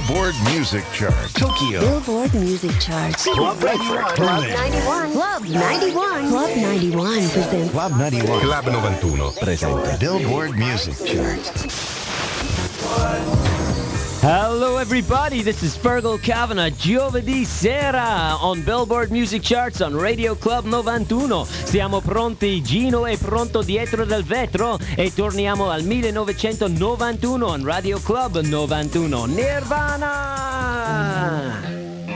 Billboard Music Chart. Tokyo. Billboard Music Chart. Club 91. Club 91. Club 91. Club 91 presents. Club 91. Club 91 presenta Billboard Music Chart. Hello everybody, this is Fergal Kavanagh, giovedì sera on Billboard Music Charts on Radio Club 91. Siamo pronti, Gino è pronto dietro del vetro e torniamo al 1991 on Radio Club 91. Nirvana!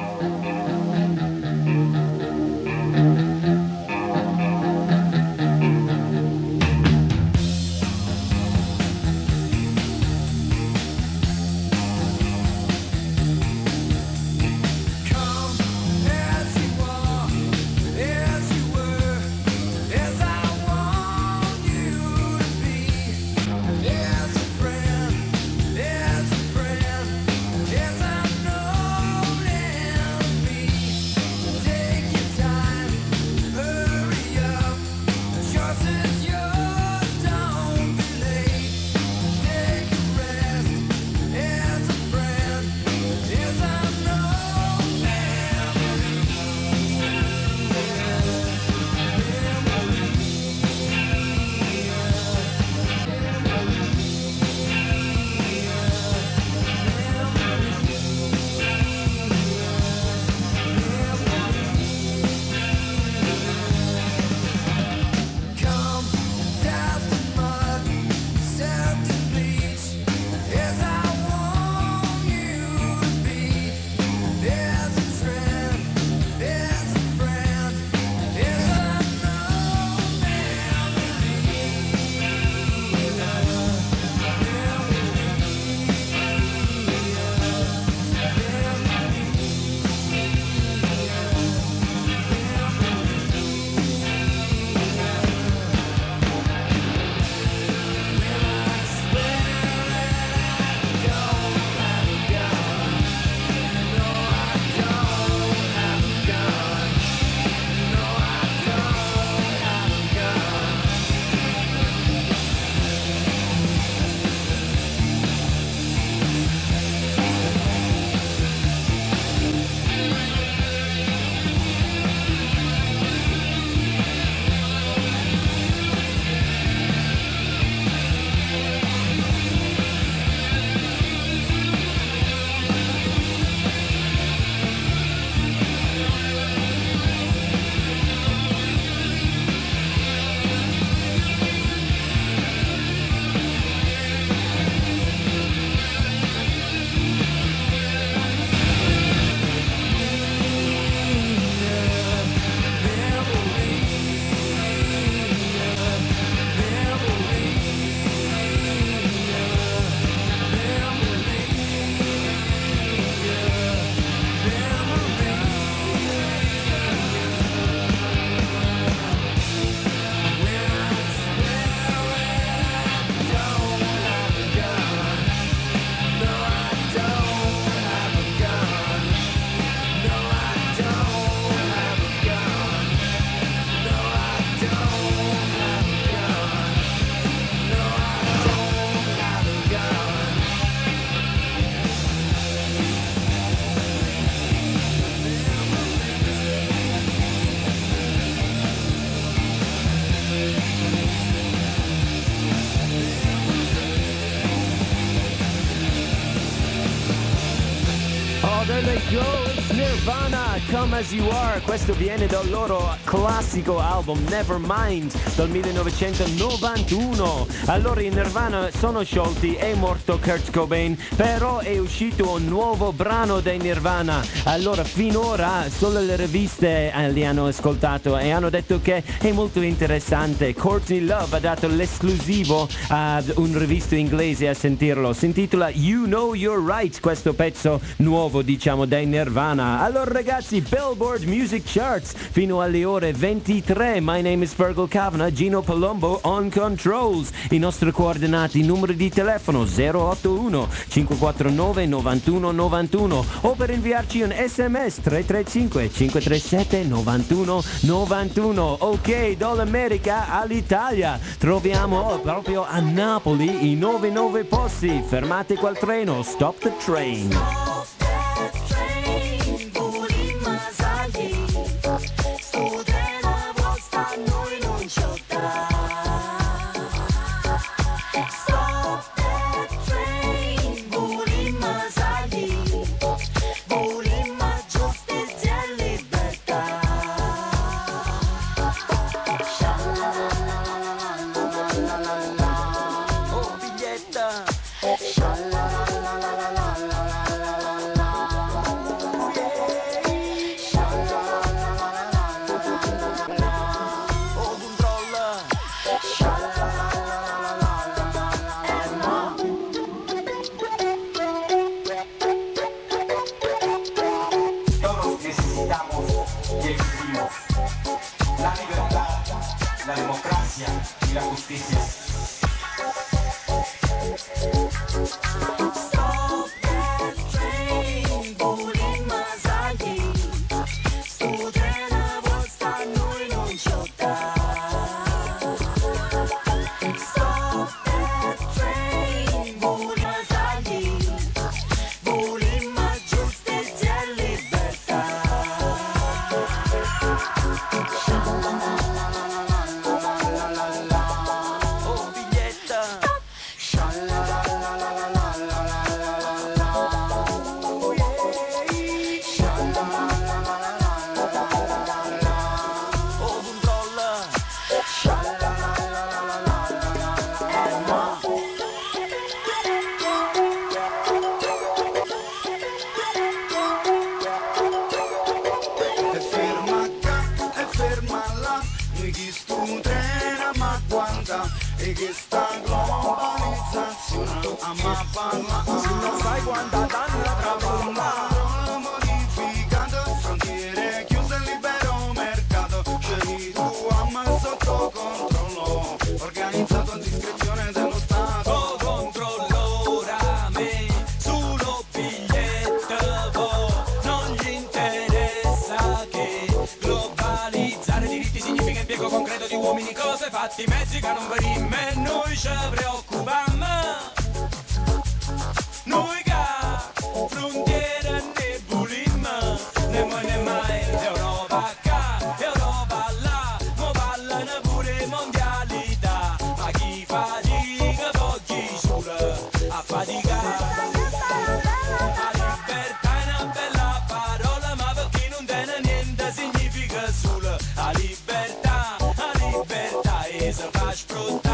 There they go, it's Nirvana, Come As You Are. Questo viene dal loro classico album Nevermind del 1991. Allora i Nirvana sono sciolti, è morto Kurt Cobain, però è uscito un nuovo brano dei Nirvana. Allora finora solo le riviste li hanno ascoltato e hanno detto che è molto interessante. Courtney Love ha dato l'esclusivo ad un rivista inglese a sentirlo. Si intitola You Know You're Right, questo pezzo nuovo diciamo dei Nirvana. Allora ragazzi, Billboard Music Charts fino alle ore 23. My name is Fergal Kavanagh, Gino Palombo on controls. I nostri coordinati, numero di telefono 081 549 91 91 o per inviarci un SMS 335 537 91 91. Ok, dall'America all'Italia troviamo proprio a Napoli i 99 posti. Fermate quel treno, stop the train. Mira Justicia. E che sta globalizzazione a ma parla, non sai quanta dalla trappola modificata, frontiere chiuse, libero mercato, scegli tu a ma sotto controllo, organizzato a discrezione dello Stato. Controllo rame sullo biglietto, non gli interessa che globalizzare diritti significa impiego concreto di uomini, cose, fatti, mezzi che non venimmo. Noi ci preoccupiamo, noi che frontiera ne bulimmo, ne mai Europa qua, Europa là, mo parlano pure mondialità, ma chi fatica poggi sulla a faticare. La libertà è una bella parola, ma per chi non tiene niente significa solo la libertà e se fa sfruttare.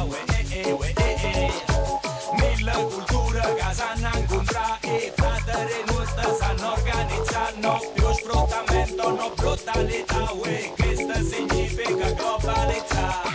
Mille culture che sanno incontrare e fratelli nostri sanno organizzare, no più sfruttamento, no brutalità, questo significa globalizzare.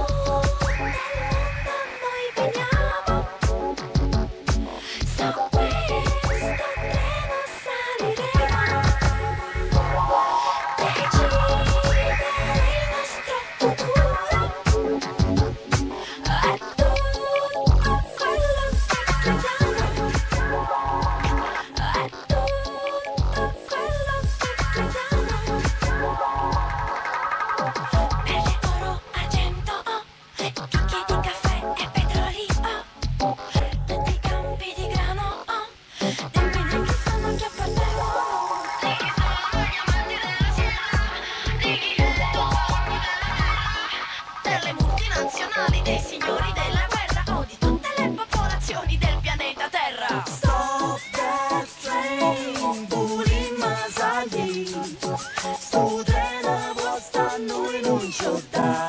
Dei signori della guerra o di tutte le popolazioni del pianeta Terra. Stop that train, Bulima Zaghi, sto treno vostra noi non ci dà.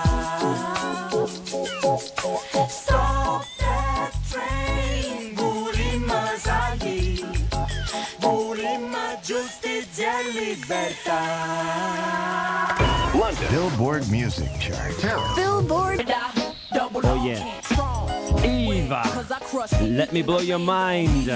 Stop that train, Bulima Zaghi, Bulima giustizia e libertà. London Billboard Music Chart. Billboard. Oh yeah. Eva, Let Me Blow Your Mind,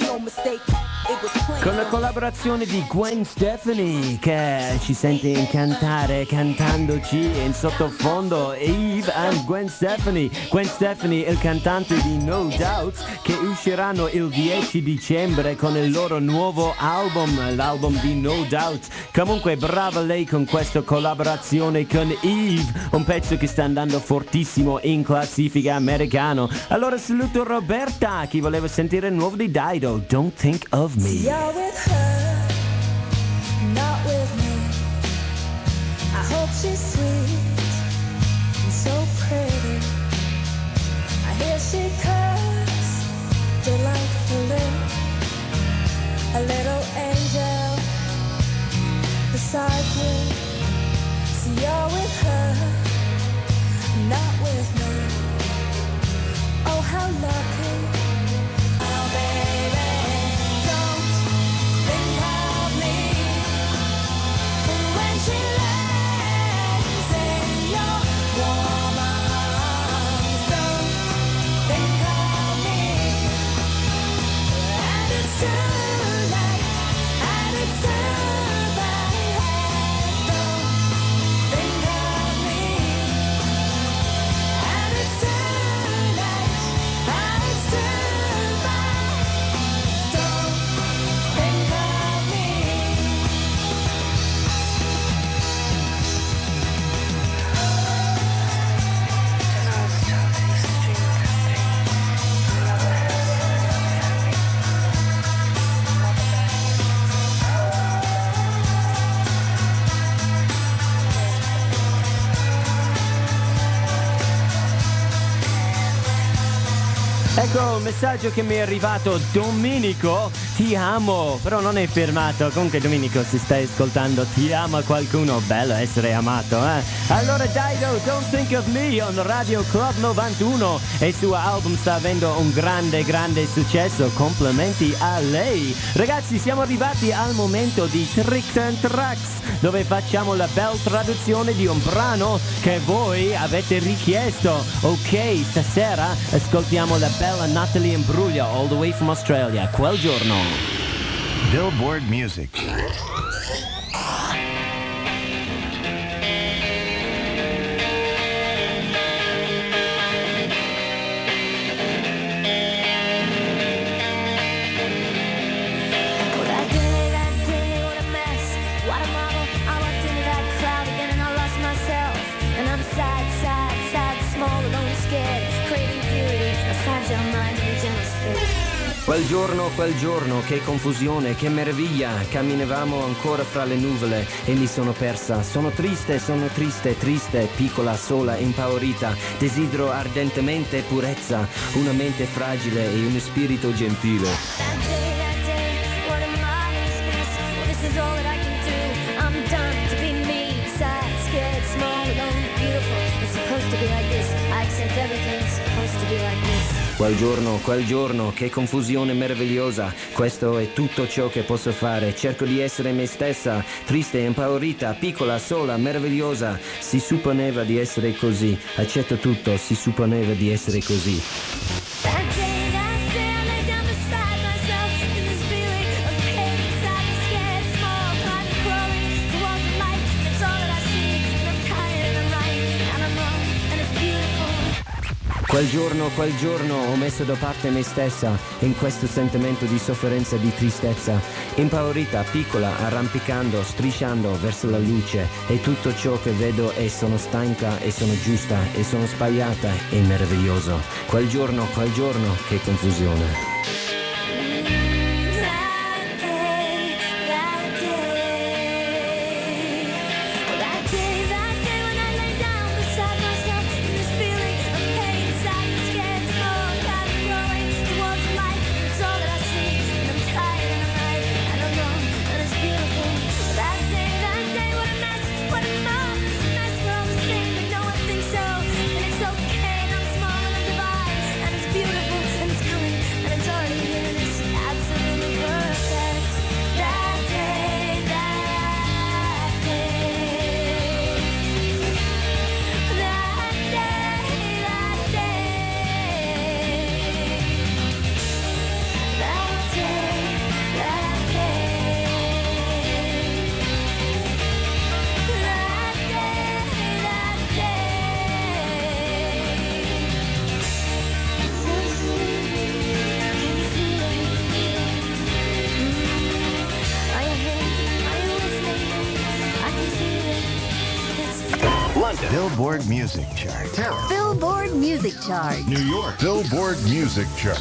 con la collaborazione di Gwen Stefani, che ci sente cantare, cantandoci in sottofondo. Eve and Gwen Stefani, il cantante di No Doubt, che usciranno il 10 dicembre con il loro nuovo album, l'album di No Doubt. Comunque brava lei con questa collaborazione con Eve, un pezzo che sta andando fortissimo in classifica americano. Allora saluto Roberta, chi voleva sentire il nuovo di Dido, Don't Think of Me. You're with her, not with me. I hope she's sweet and so pretty. I hear she curves delightfully. A little angel beside you. So you're with her, not with me. Oh, how lucky. Oh, baby, don't think of me when she lays in your warm arms. Don't think of me, and it's too late, and it's too bad. Don't think of me, and Ecco un messaggio che mi è arrivato. Domenico, ti amo. Però non è firmato. Comunque Domenico, se stai ascoltando, ti ama qualcuno. Bello essere amato, eh? Allora Dido, Don't Think of Me on Radio Club 91. E il suo album sta avendo un grande successo. Complimenti a lei. Ragazzi, siamo arrivati al momento di Tricks and Tracks, dove facciamo la bella traduzione di un brano che voi avete richiesto. Ok, stasera ascoltiamo la bella Natalie Imbruglia, all the way from Australia. Quel giorno. Billboard Music Chart. Quel giorno, che confusione, che meraviglia. Camminavamo ancora fra le nuvole e mi sono persa. Sono triste, piccola, sola, impaurita. Desidero ardentemente purezza, una mente fragile e uno spirito gentile. Quel giorno, che confusione meravigliosa. Questo è tutto ciò che posso fare. Cerco di essere me stessa, triste, impaurita, piccola, sola, meravigliosa. Si supponeva di essere così. Accetto tutto, si supponeva di essere così. Quel giorno ho messo da parte me stessa in questo sentimento di sofferenza, di tristezza, impaurita, piccola, arrampicando, strisciando verso la luce, e tutto ciò che vedo è sono stanca e sono giusta e sono sbagliata e meraviglioso. Quel giorno, che confusione. Billboard Music Chart. Paris. Billboard Music Chart. New York. Billboard Music Chart.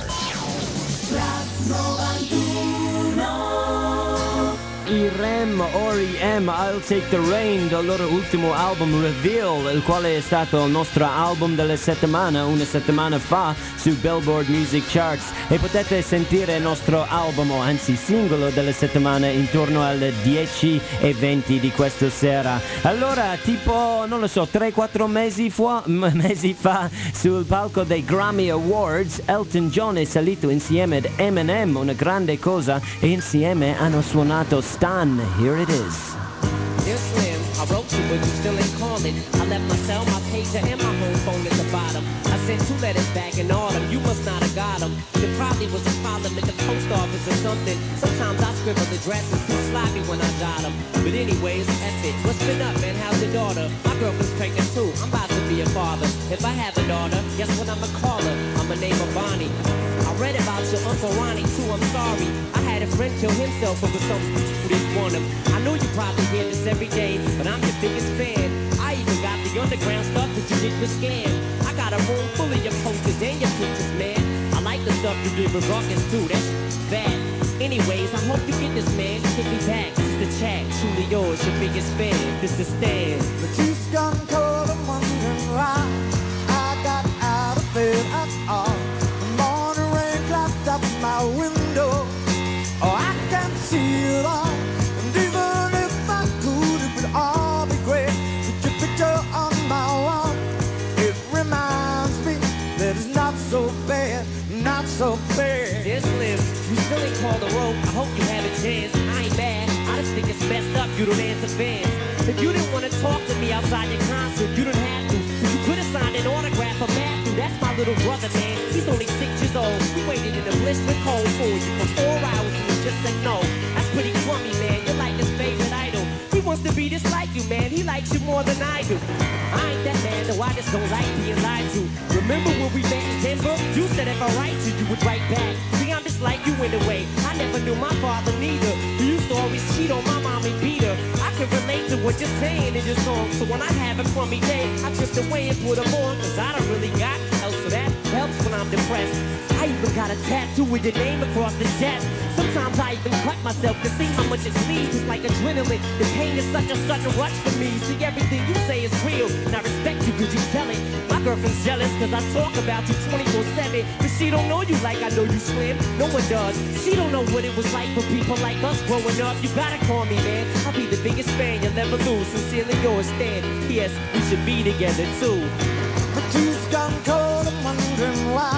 R.E.M. R.E.M. I'll Take the Rain, dal loro ultimo album Reveal, il quale è stato il nostro album della settimana, una settimana fa, su Billboard Music Charts, e potete sentire il nostro album, o anzi singolo della settimana, intorno alle 10:20 di questa sera. Allora, tipo, non lo so, 3-4 mesi fa, sul palco dei Grammy Awards, Elton John è salito insieme ad Eminem, una grande cosa, e insieme hanno suonato Stan. Here it is. Dear Slim, I wrote you but you still ain't calling. I left my cell, my pager, and my home phone at the bottom. I sent 2 letters back in autumn, you must not have got them. There probably was a problem at the post office or something. Sometimes I scribble addresses too sloppy when I jot them. But anyways, F it. What's been up, man? How's your daughter? My girlfriend's pregnant too. I'm about to be a father. If I have a daughter, guess what I'ma call her? I'ma name her Bonnie. I read about your Uncle Ronnie too, I'm sorry. I had a friend kill himself over something who didn't want him. I know you probably hear this every day, but I'm your biggest fan. I even got the underground stuff that you didn't scan. I got a room full of your posters and your pictures, man. I like the stuff you did with Ruckus too, that's bad. Anyways, I hope you get this, man. Hit me back, this is the chat. Truly yours, your biggest fan. This is Stan. The juice gun cold, I'm wondering why I got out of bed at all. The morning see it all. And even if I could, it would all be great. Put your picture on my wall. It reminds me that it's not so bad, not so bad. Dear Slim, you still ain't called a rope. I hope you have a chance. I ain't mad. I just think it's messed up you don't answer fans. If you didn't want to talk to me outside your concert, you didn't have to. You could have signed an autograph for Matthew. That's my little brother, man. He's only 6 years old. We waited in the blistering cold for you for 4 hours and you just said no. That's pretty crummy, man. You're like his favorite idol. He wants to be just like you, man. He likes you more than I do. I ain't that man, though. I just don't like being lied to. Remember when we met in Denver? You said if I write you, you would write back. See, I'm just like you in a way. I never knew my father neither. He used to always cheat on my mom and beat her. I can relate to what you're saying in your song. So when I have a crummy day, I drift away and put them on. Cause I don't really got else, so that helps when I'm depressed. I even got a tattoo with your name across the chest. Sometimes I even cut myself to see how much it bleeds. It's like adrenaline. The pain is such a sudden rush for me. See, everything you say is real, and I respect you cause you tell it. My girlfriend's jealous cause I talk about you 24/7. But she don't know you like I know you, Slim. No one does. She don't know what it was like for people like us growing up. You gotta call me, man. I'll be the biggest fan you'll ever lose. Sincerely yours, Stan. Yes, we should be together too. The tea's gone cold, I'm wondering why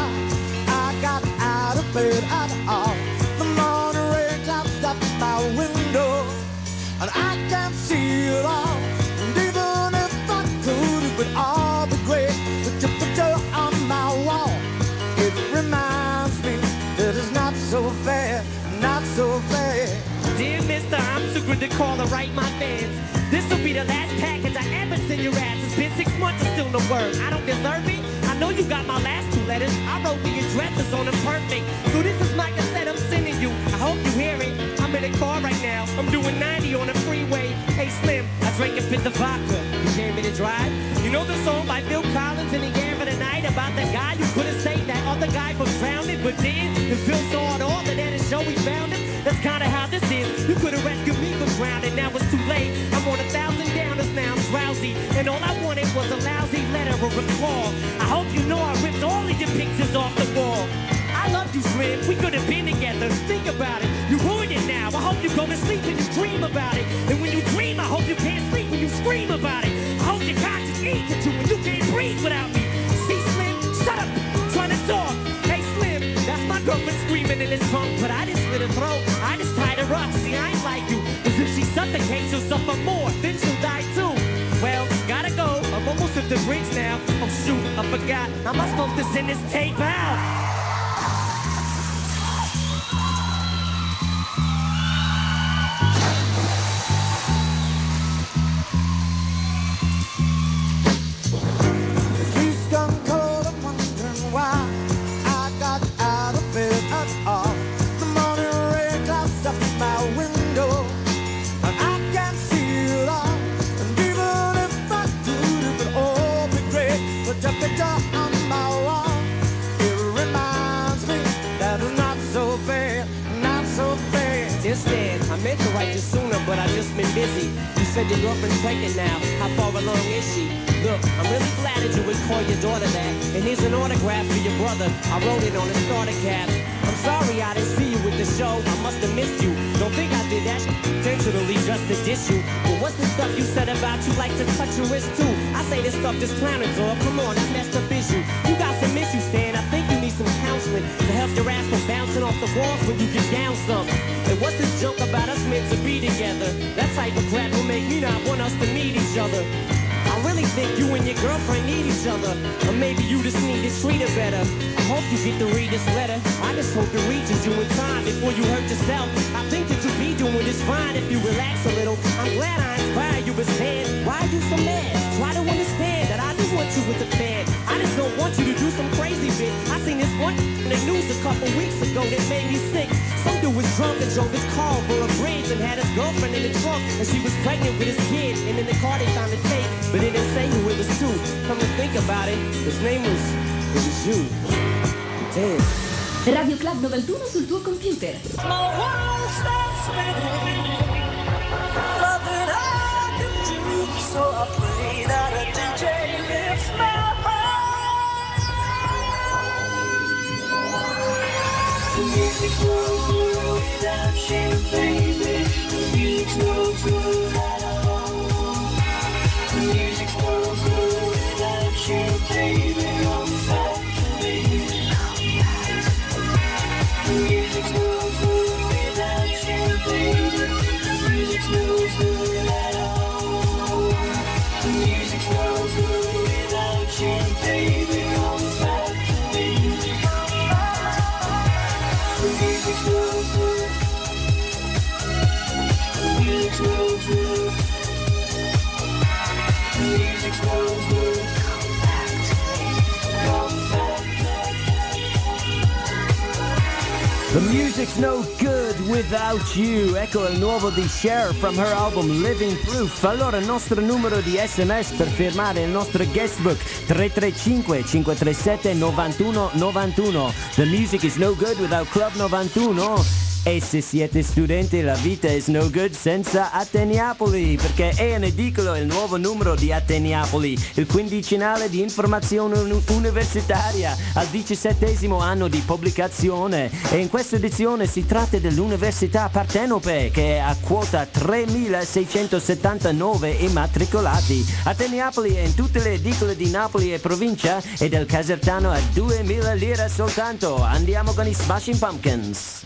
I got out of bed at all. The morning rain drops up my window, and I can't see it all. And even if I could, it would all be great. Put your picture on my wall. It reminds me that it's not so bad, not so bad. Dear mister, I'm too good to call or write my fans. This'll be the last package I ever send your ass. It's been 6 months and still no word. I don't deserve it. I know you got my last 2 letters. I wrote the addresses on them perfect. So this is my cassette I'm sending you. I hope you hear it. I'm in a car right now. I'm doing 90 on the freeway. Hey Slim, I drank a fifth of vodka. You came me to drive? You know the song by Phil Collins in the air of the night about the guy who couldn't save that other guy from drowning, but did? And Phil saw it all and then it show he found him. That's kinda how this is. You could've rescued me from drowning, now it's too late. I'm on 1,000 downers now, I'm drowsy. And all I wanted was a lousy letter or a call. I hope you know I ripped all of your pictures off the wall. I love you, Slim, we could've been together. Think about it, you ruined it now. I hope you go to sleep and you dream about it. And when you dream, I hope you can't sleep when you scream about it. I hope your conscience eats at you and you can't breathe without me. See, Slim, shut up, I'm trying to talk. Hey, Slim, that's my girlfriend screaming in his trunk, but I just slit her throat. I just tied her up. See, I ain't like you. Cause if she suffocates, she'll suffer more. Then she'll die too. Well, gotta go. I'm almost at the bridge now. Oh shoot, I forgot. How am I supposed to send this tape out? Tea's gone cold, I'm wondering why I got out of bed at all. The morning rain drops up my window, and I can't see it all. And even if I could, it would all be great. Put your picture on my wall. It reminds me that it's not so bad, not so bad. Dear Stan, I meant to write you sooner, but I just been busy. You said your girlfriend's pregnant now. How far along is she? Look, I'm really flattered you would call your daughter that. And here's an autograph for your brother. I wrote it on a starter cap. I'm sorry I didn't see you with the show. I must have missed you. Don't think I did that intentionally just to diss you. But what's the stuff you said about you like to touch your wrist too? I say this stuff just clowning, dog. Come on, that messed up issue. You got some issues, Stan. I think you need some counseling to help your ass from bouncing off the walls when you get down some. And what's this joke about us meant to be together? That type of crap will make me not want us to meet each other. I really think you and your girlfriend need each other. Or maybe you just need to treat her better. I hope you get to read this letter. I just hope it reaches you in time before you hurt yourself. I think that you'll be doing this fine if you relax a little. I'm glad I inspired you as Stan. Why are you so mad? Try to understand that I do want you as a fan. I just don't want you to do some crazy bit. I seen this one in the news a couple weeks ago that made me sick. Some dude was drunk and drove his car over a bridge and had his girlfriend in the trunk, and she was pregnant with his kid. And in the car they found a tape, but it didn't say who it was to. Come to think about it, his name was you. Damn. Radio Club 91 sul tuo computer. My world starts spinning. Nothing I can do, so I pray that a DJ lifts my heart. The music will without champagne. Music's no good without you. Ecco il nuovo di Cher from her album Living Proof. Allora il nostro numero di SMS per firmare il nostro guestbook 335 537 91 91. The music is no good without Club 91. E se siete studenti la vita is no good senza Ateniapoli, perché è in edicola il nuovo numero di Ateniapoli, il quindicinale di informazione universitaria al 17° anno di pubblicazione, e in questa edizione si tratta dell'Università Partenope che è a quota 3.679 immatricolati. Ateniapoli è in tutte le edicole di Napoli e provincia e del Casertano a 2.000 lire soltanto. Andiamo con i Smashing Pumpkins.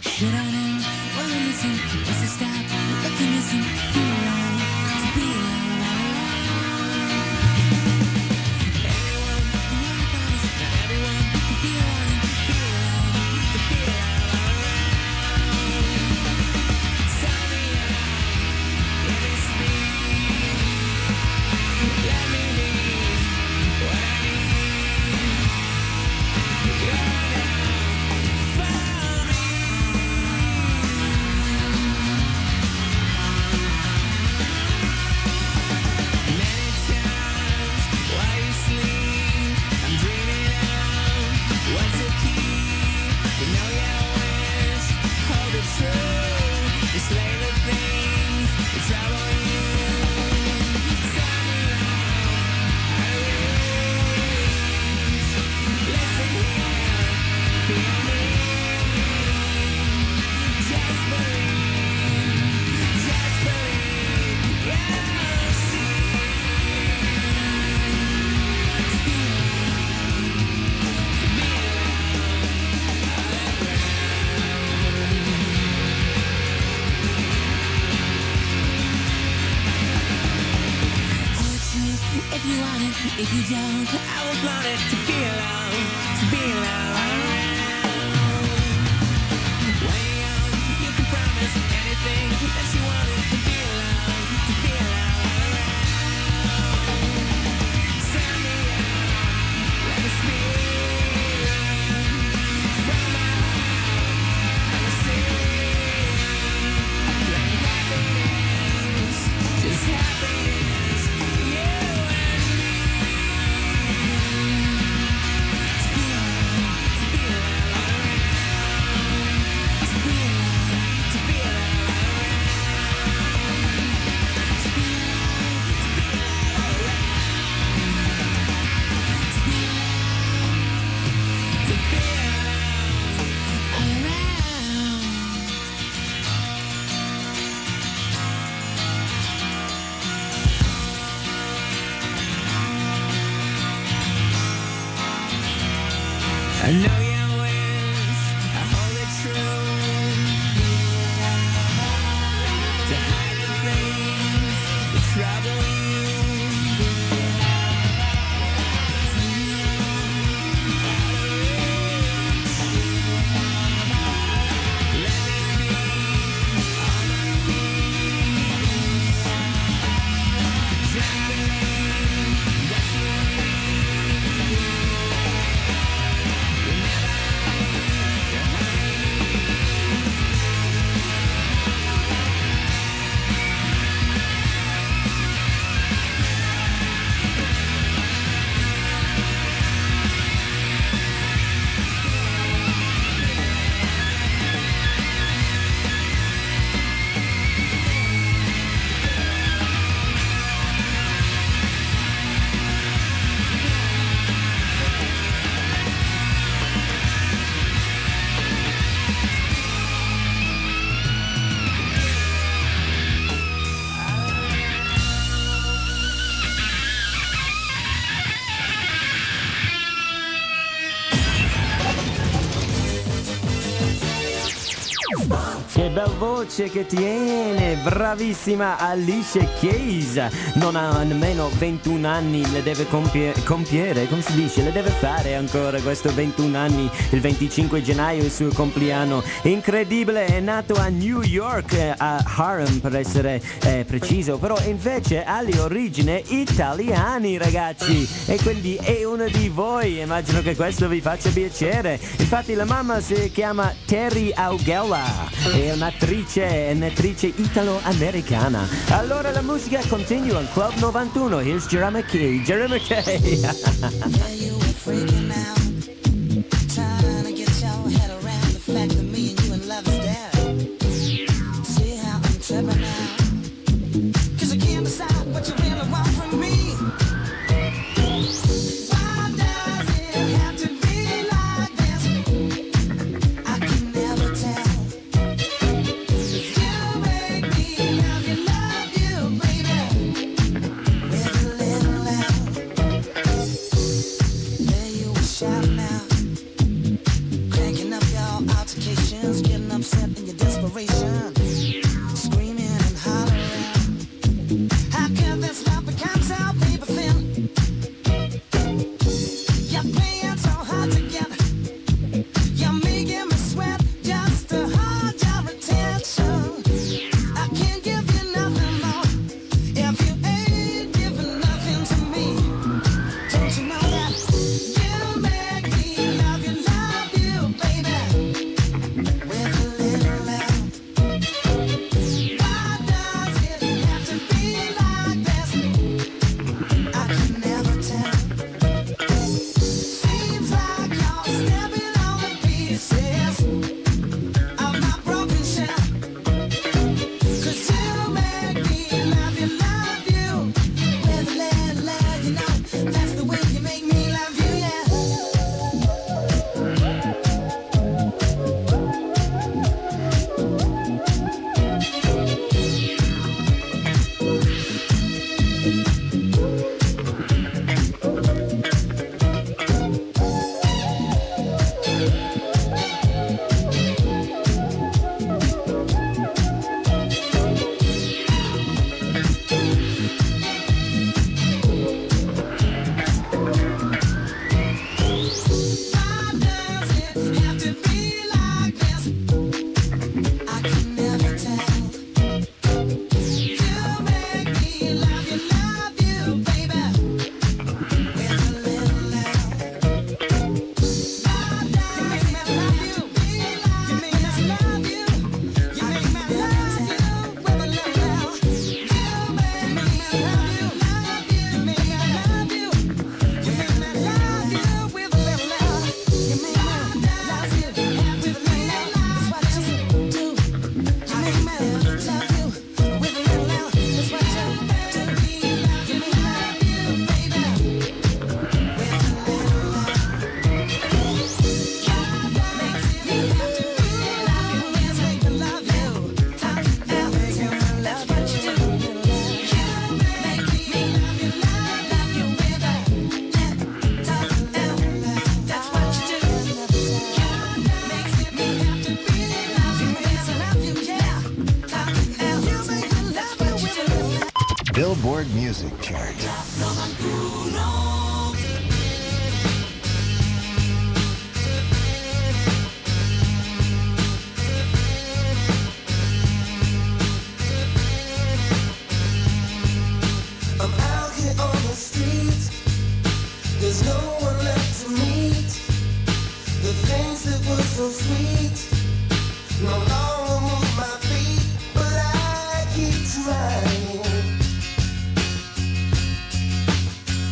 If you don't, I was wanted to be alone, to be alone. When you're young, you can promise anything that you wanted to be alone, to be alone. Tell me out, let me speak from my heart. I will sing like happiness, just happiness. You and me. I know your wish, I hold it true. To hide the things that trouble you. Let me speak on my knees. Just believe that you need. Che bel voce che tiene, bravissima Alicia Keys. Non ha nemmeno 21 anni, le deve compiere, come si dice, le deve fare ancora questo 21 anni. Il 25 gennaio è il suo compleanno. Incredibile, è nato a New York, a Harlem per essere preciso, però invece ha le origini italiane, ragazzi, e quindi è uno di voi. Immagino che questo vi faccia piacere. Infatti la mamma si chiama Terry Augella, è un'attrice italo-americana. Allora la musica continua in Club 91. Here's Jeremy Kay. Jeremy Kay. Trying to get your head around the fact that me and you in love is dead. See how I'm tripping now, 'cause I can't decide what you really want from me. Why does it have to be like this? I can never tell. 'Cause you make me love you, baby, with a little loud. There you were shouting out, cranking up your altercations, getting upset in your desperation, screaming and hollering. How can this love become so paper thin? You're playing so hard to get, you're making me sweat just to hold your attention. I can't give you nothing more if you ain't giving nothing to me. Don't you know that you make me love you, baby, with a little love? Why does it have to be like this? I can never tell. Seems like you're stepping on the pieces of my broken shell. 'Cause you make me love you, with a little love, you know. That's the way you make me love you, yeah. Why does it have to be like this? I can never tell. You make me love you, baby, with a little love. Why does it have to be like this? You make me love you, with a little love. You make me love you, with a little love. You make me love you, with a little love. That's what you do. You make me love you, with a little love. That's what you do. You make me love you, baby, with a little love. God makes me have to be like you, yes, make me love you. That's what you do. You make me love you, with a that's what you do. God makes me have to be like you, yes, I love you, yeah. You make me love you, with a little. Billboard Music Chart. I'm out here on the street. There's no one left to meet. The things that were so sweet no longer move my feet, but I keep trying.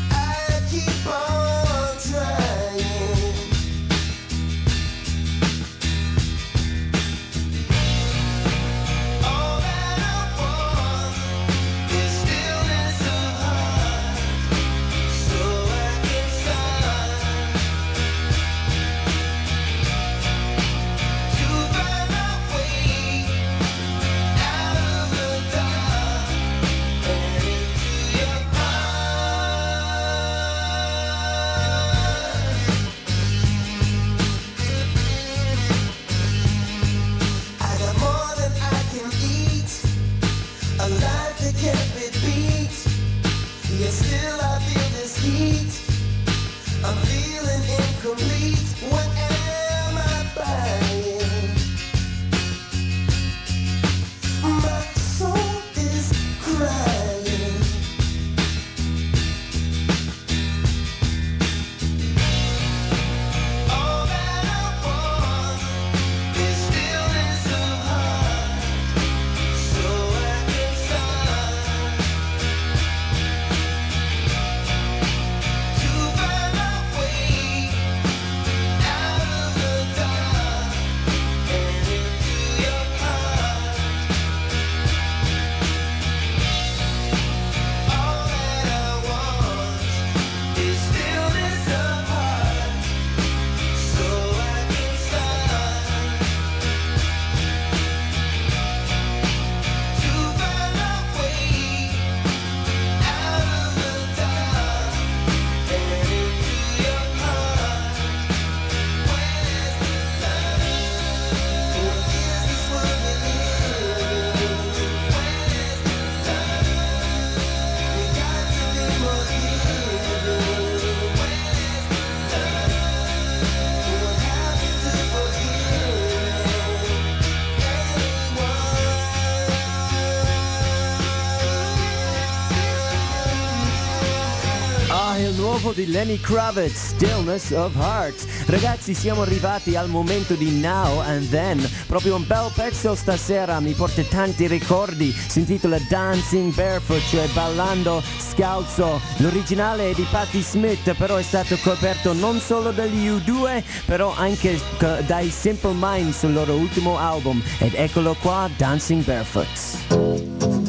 nuovo di Lenny Kravitz, Stillness of Heart. Ragazzi, siamo arrivati al momento di Now and Then. Proprio un bel pezzo stasera, mi porta tanti ricordi. Si intitola Dancing Barefoot, cioè ballando scalzo. L'originale è di Patti Smith, però è stato coperto non solo dagli U2, però anche dai Simple Minds sul loro ultimo album. Ed eccolo qua, Dancing Barefoot.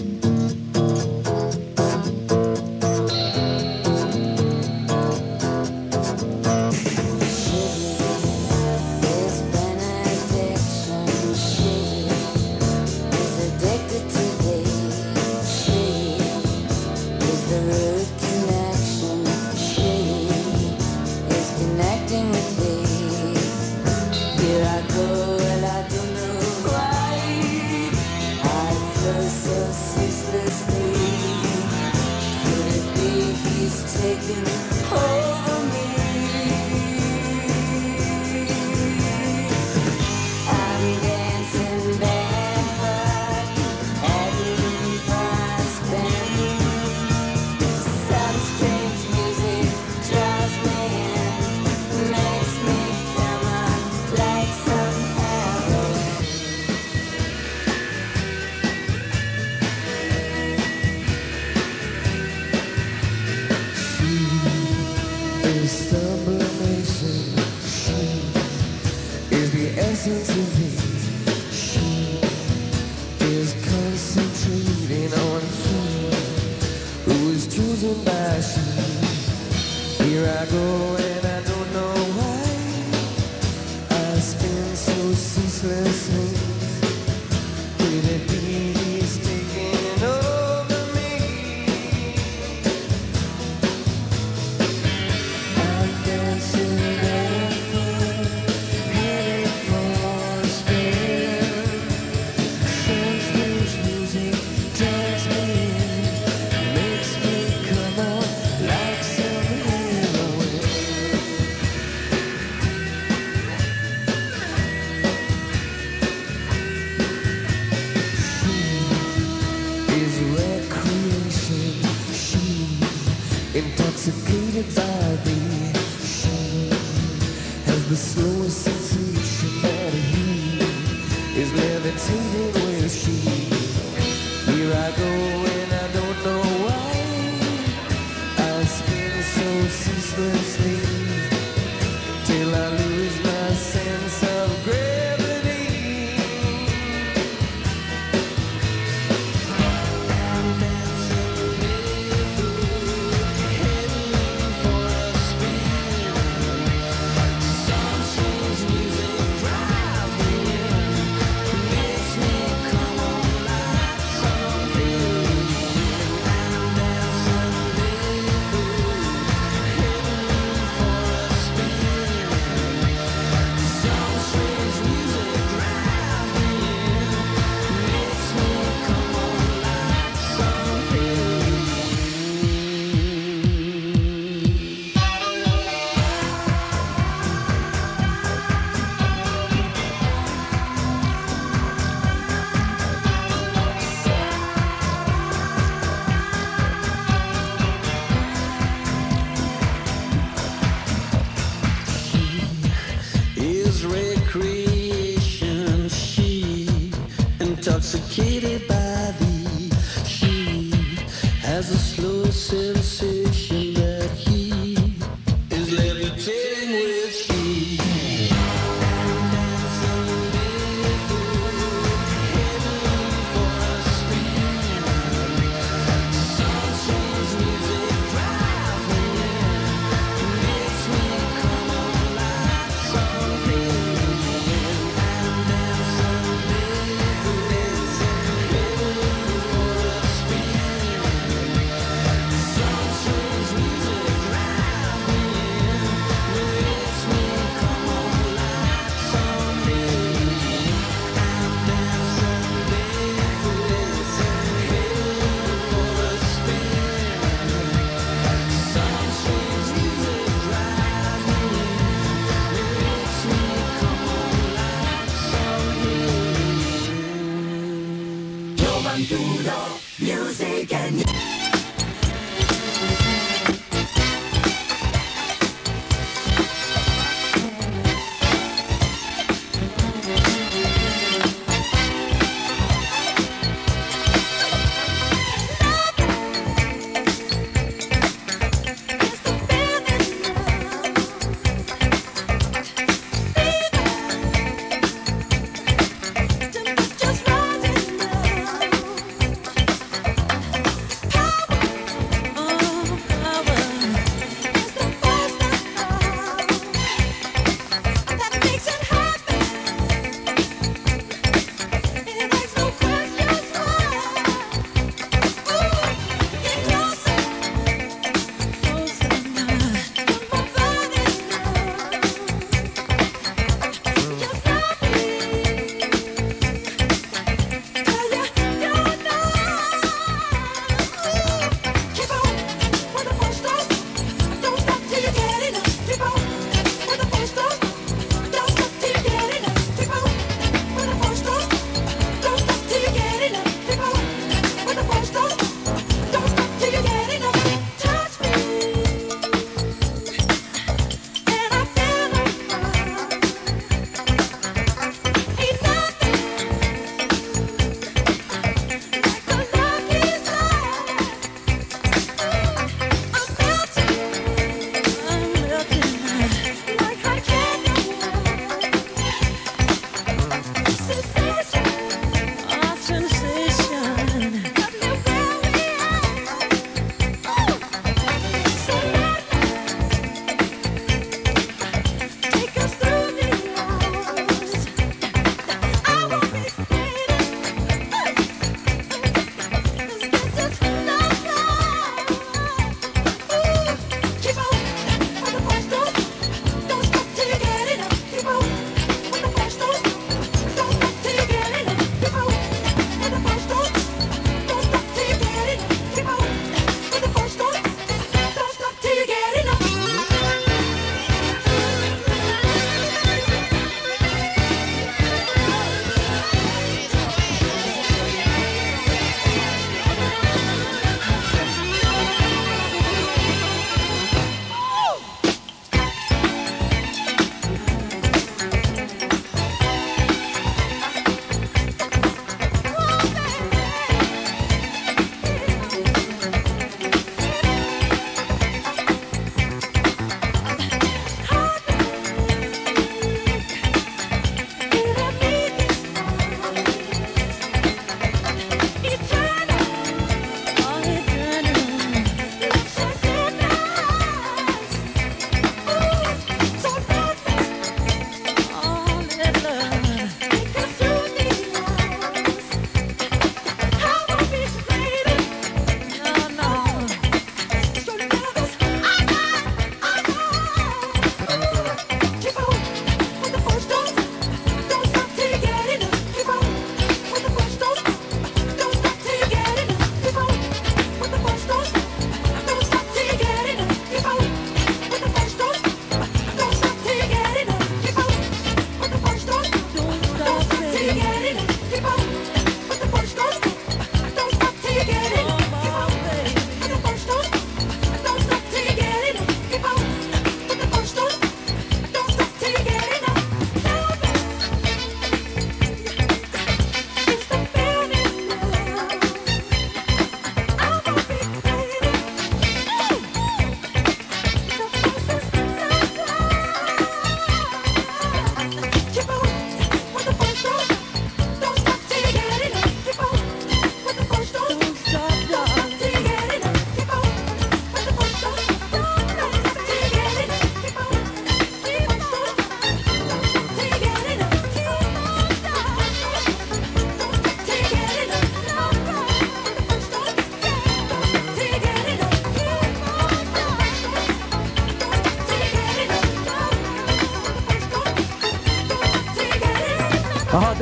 Intoxicated by thee, she has a slow sensation that he is levitating with she. Music and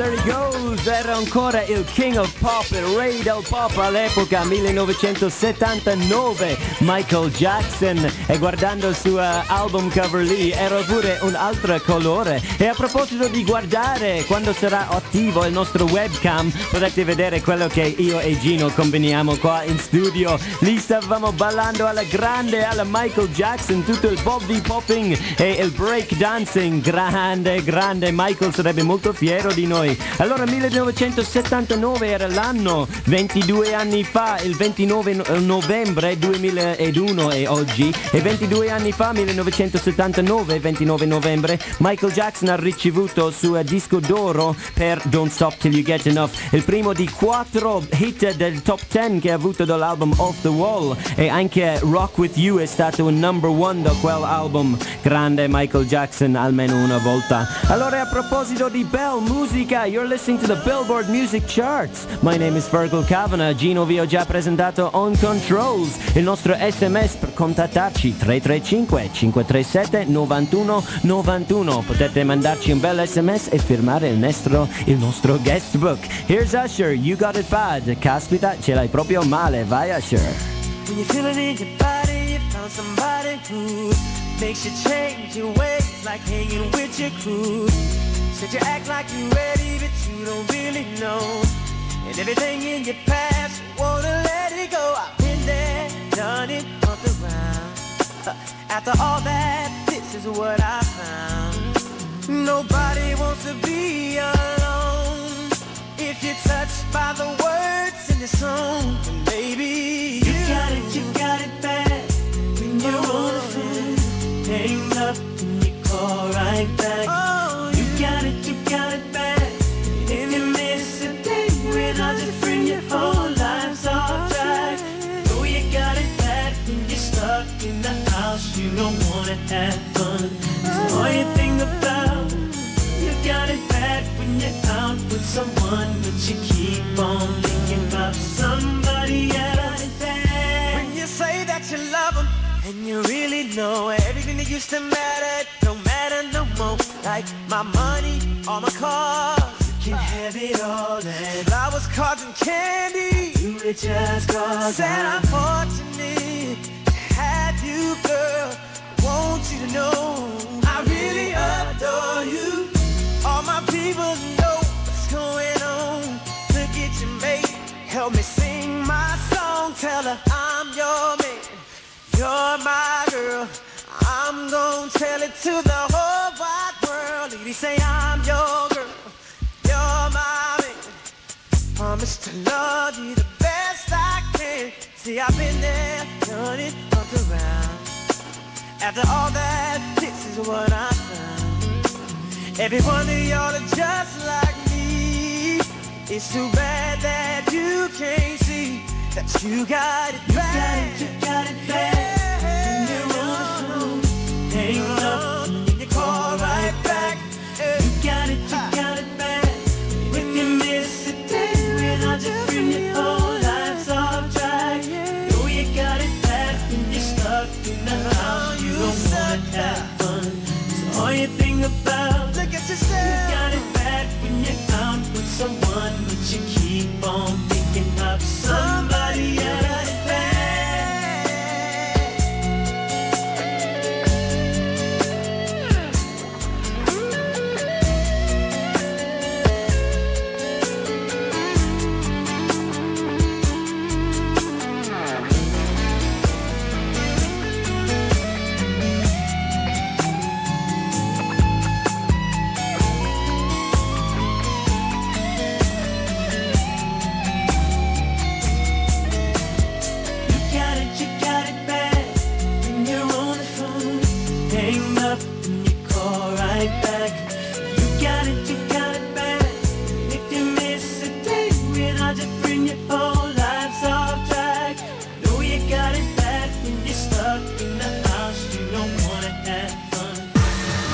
There He Goes era ancora il King of Pop, il re del pop all'epoca, 1979, Michael Jackson, e guardando il suo album cover lì era pure un altro colore. E a proposito di guardare, quando sarà attivo il nostro webcam potrete vedere quello che io e Gino combiniamo qua in studio. Lì stavamo ballando alla grande, alla Michael Jackson, tutto il body popping e il break dancing, grande, Michael sarebbe molto fiero di noi. Allora 1979 era l'anno, 22 anni fa, il 29 novembre 2001 e oggi, e 22 anni fa, 1979, 29 novembre, Michael Jackson ha ricevuto il suo disco d'oro per Don't Stop Till You Get Enough, il primo di 4 hit del top 10 che ha avuto dall'album Off the Wall, e anche Rock With You è stato un number one da quell'album. Grande Michael Jackson almeno una volta. Allora, a proposito di bel musica, you're listening to the Billboard Music Charts. My name is Fergal Kavanagh. Gino vi ho già presentato On Controls, il nostro SMS per contattarci 335 537 91 91. Potete mandarci un bel SMS e firmare il nostro guest book. Here's Usher, You Got It Bad. Caspita, ce l'hai proprio male, vai Usher. When you feel it in your body, you found somebody who makes you change your ways, like hanging with your crew. Said you act like you're ready, but you don't really know. And everything in your past, you wanna let it go. I've been there, done it, bumped around. After all that, this is what I found. Nobody wants to be alone. If you're touched by the words in the song, then maybe you got it bad. When you're on the phone, hang up and you call right back. Oh, you got it bad. If you miss a day without your friend, your whole life's off track. Oh, you got it bad when you're stuck in the house, you don't wanna have fun. That's all you think about. You got it bad when you're out with someone, but you keep on thinking about somebody else. When you say that you love them, and you really know everything that used to matter don't matter no more. Like my money, all my cars, you can have it all. And flowers, cards, and candy, you rich as God. Said I'm fortunate to have you, girl. Want you to know I really adore you. All my people know what's going on. Look at your mate, help me sing my song. Tell her I'm your man, you're my girl. I'm gonna tell it to the whole wide world. Lady, say I'm your girl, you're my man. Promise to love you the best I can. See, I've been there, done it, bumped around. After all that, this is what I found. Every one of y'all are just like me. It's too bad that you can't see that you got it bad. You got it bad. When you're on the phone, hang up and you call right back. You got it bad. If you miss a day without your friend, your whole life's off track. Oh, you got it bad when you're stuck in the house, you don't wanna have fun. So all you think about, look at yourself. You got it bad when you're out with someone, but you keep on thinking about somebody else.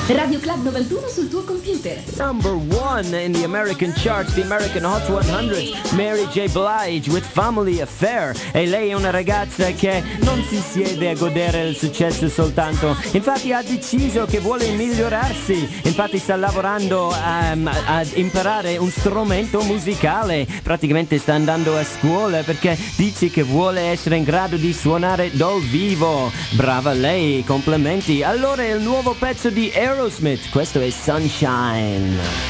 Radio Club 91 sul tuo computer. Number 1 in the American charts, the American Hot 100, Mary J. Blige with Family Affair. E lei è una ragazza che non si siede a godere il successo soltanto, infatti ha deciso che vuole migliorarsi, infatti sta lavorando ad imparare un strumento musicale, praticamente sta andando a scuola perché dice che vuole essere in grado di suonare dal vivo. Brava lei, complimenti. Allora è il nuovo pezzo di Aerosmith, questo è Sunshine.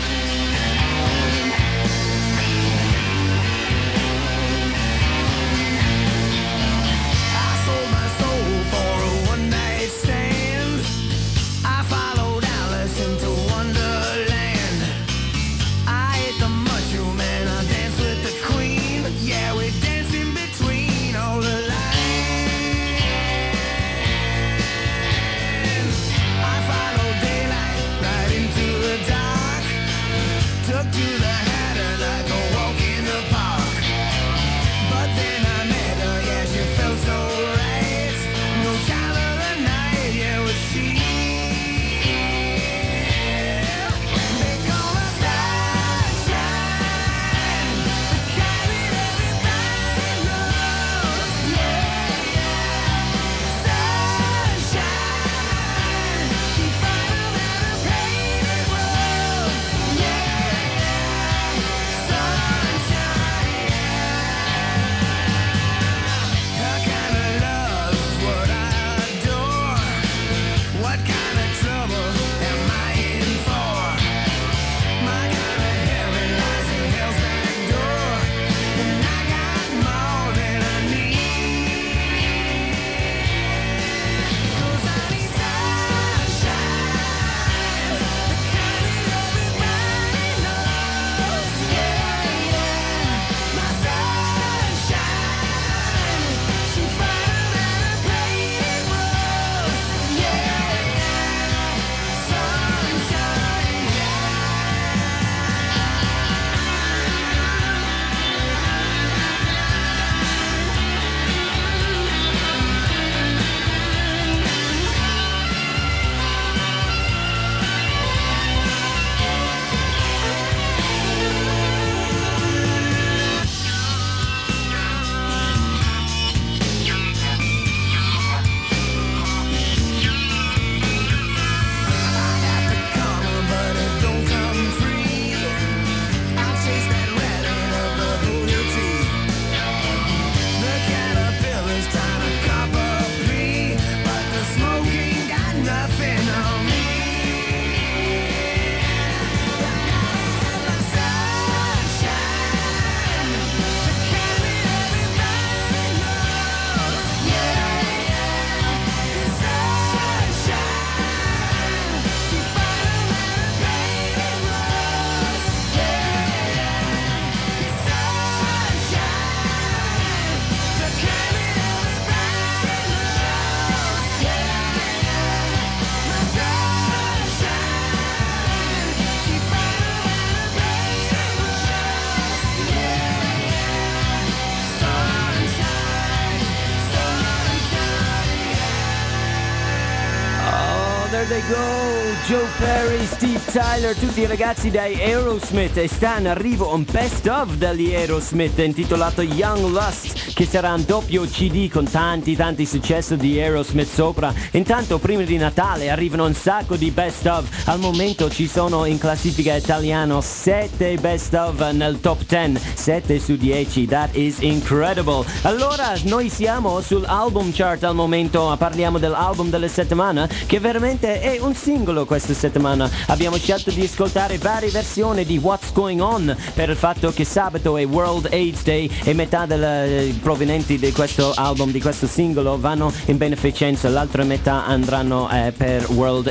There they go, Joe Perry, Steve Tyler, tutti i ragazzi dai Aerosmith, e sta in arrivo un best of dagli Aerosmith intitolato Young Lust, che sarà un doppio CD con tanti successi di Aerosmith sopra. Intanto prima di Natale arrivano un sacco di best of, al momento ci sono in classifica italiano 7 best of nel top 10, 7 su 10, that is incredible. Allora noi siamo sull'album chart al momento, parliamo dell'album della settimana, che veramente è un singolo questa settimana. Abbiamo scelto di ascoltare varie versioni di What's Going On per il fatto che sabato è World AIDS Day e metà delle provenienti di questo album, di questo singolo, vanno in beneficenza, l'altra metà andranno per il World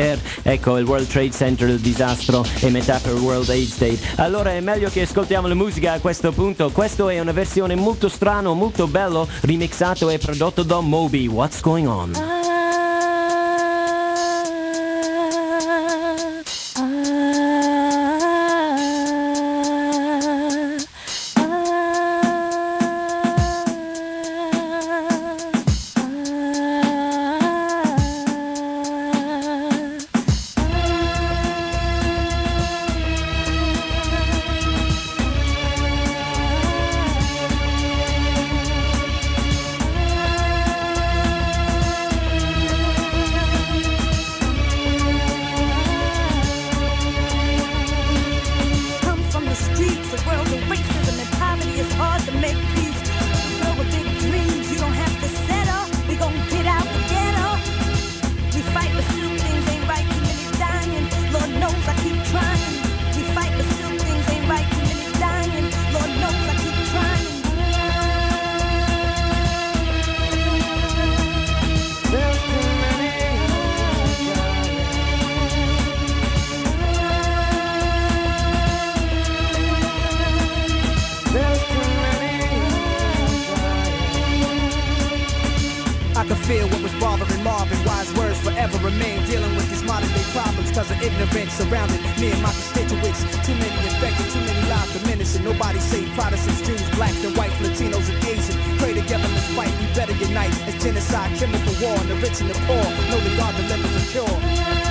Trade Center, il disastro, e metà per World AIDS Day. Allora è meglio che ascoltiamo la musica a questo punto. Questo è una versione molto strano, molto bello, remixato e prodotto da Moby. What's Going On? feel what was bothering Marvin. Wise words forever remain. Dealing with these modern day problems cause of ignorance surrounding me and my constituents. Too many infected, too many lives diminishing. Nobody safe. Protestants, Jews, blacks and whites, Latinos and Asians. Pray together in this fight. We better unite. As genocide, chemical war, and the rich and the poor. Know that God delivers a cure.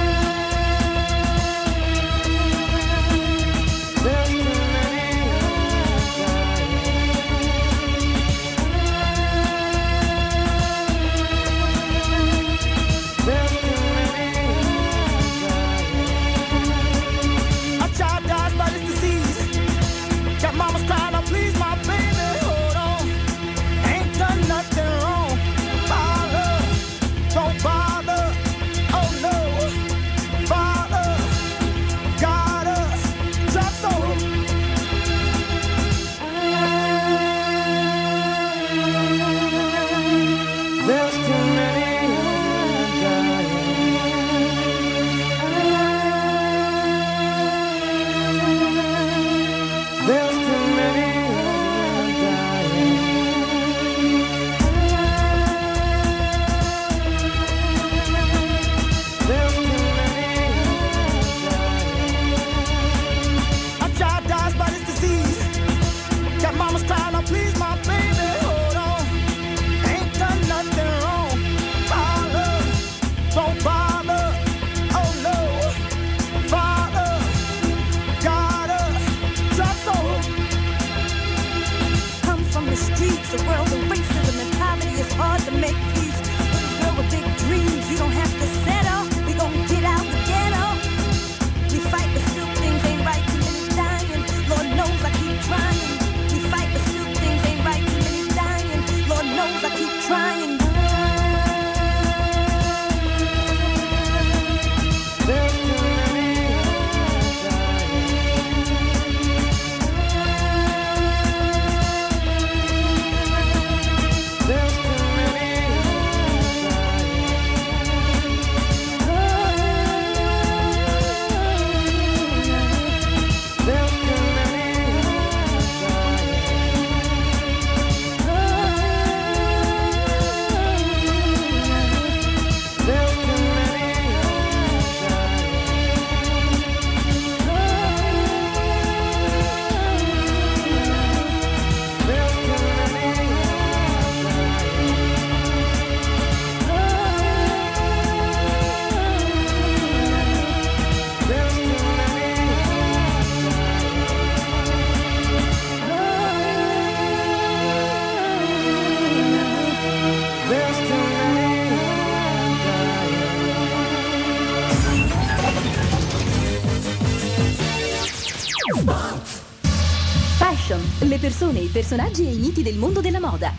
Fashion, le persone, i personaggi e i miti del mondo della moda.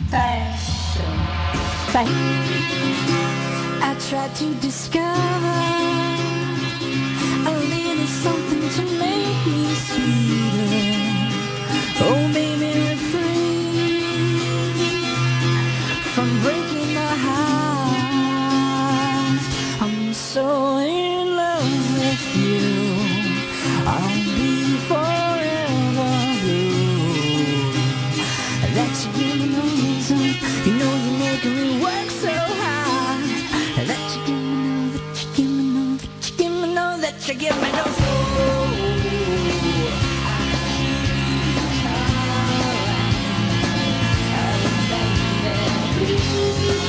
Fashion. I tried to discover a little something to make me sweeter. Oh, baby, refrain from breaking the heart. I'm so in love with you. I'll be forever blue. That you give me no reason. You know you're making me work so hard. That you give me no, that you give me no, that you give me no, that you give me no. Oh,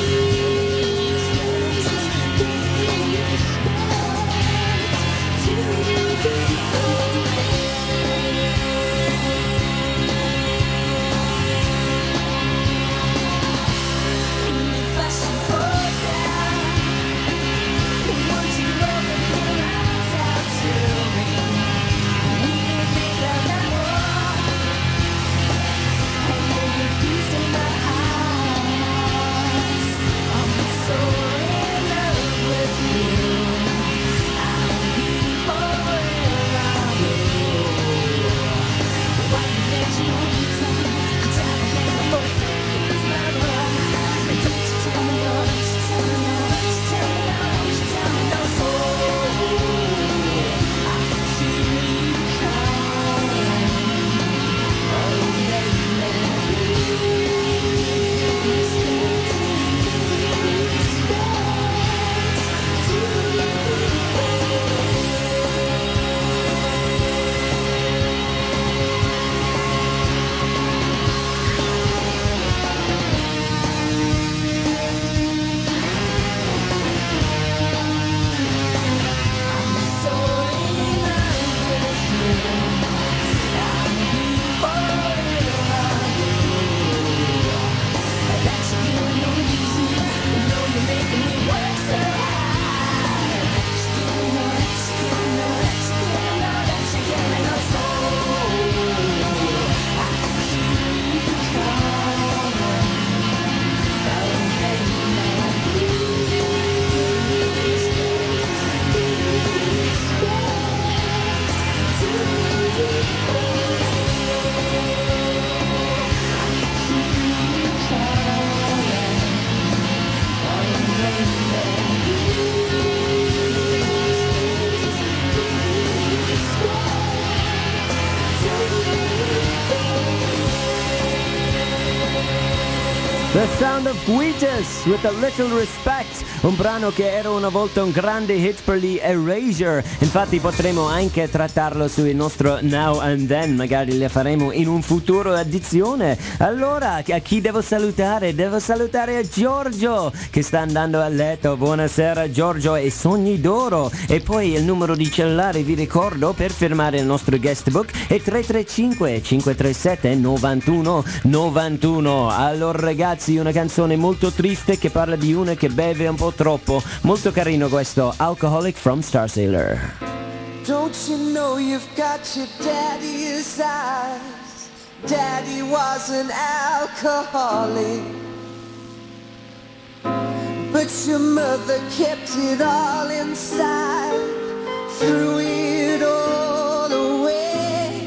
The Sound of Wheatus with a Little Respect, un brano che era una volta un grande hit per gli Erasure. Infatti potremo anche trattarlo sul nostro Now and Then, magari le faremo in un futuro edizione. Allora, a chi devo salutare? Devo salutare a Giorgio che sta andando a letto. Buonasera Giorgio e sogni d'oro. E poi il numero di cellulare, vi ricordo, per firmare il nostro guestbook è 335 537 91 91. Allora ragazzi, una canzone molto triste che parla di una che beve un po' troppo. Molto carino questo, Alcoholic from Star Sailor. Don't you know you've got your daddy's eyes? Daddy was an alcoholic, but your mother kept it all inside, threw it all away.